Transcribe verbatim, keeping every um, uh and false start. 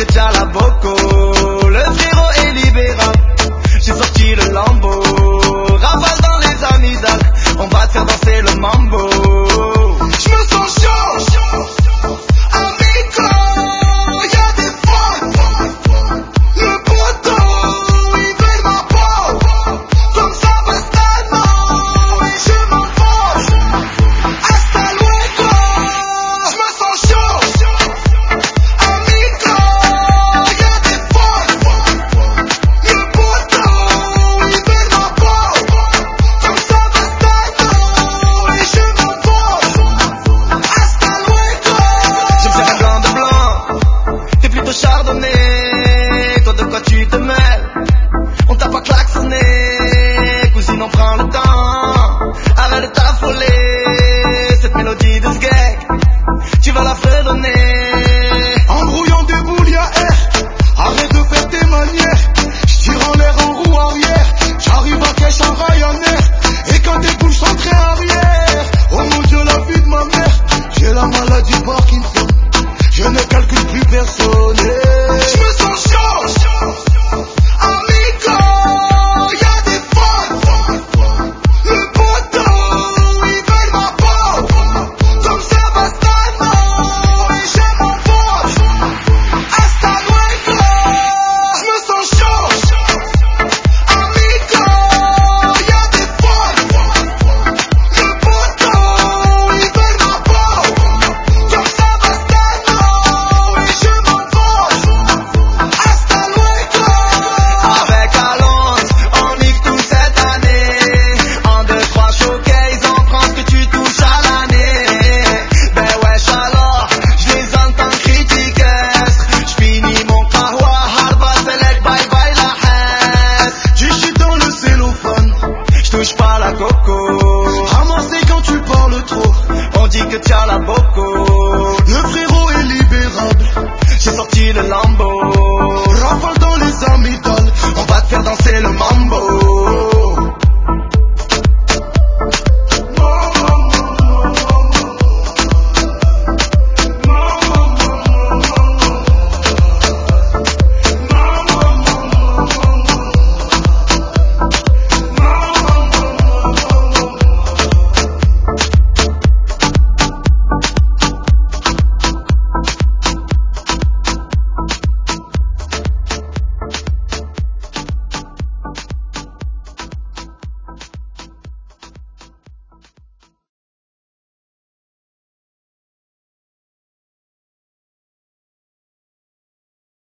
c'est déjà la boco. Le frérot est libérable, j'ai sorti le lambeau. Rafale dans les amygdales, on va te faire danser le mambo. J'me sens chaud, amico, y'a des potes. Le poteau, il veut ma peau. Comme ça bastano, et je m'en fous. Hasta luego, j'me sens chaud, amico, y'a des potes. Le poteau, il veut ma peau. Comme ça bastano, et je m'en fous. Hasta luego. Je me sers un blanc de blanc, t'es plutôt chardonnay.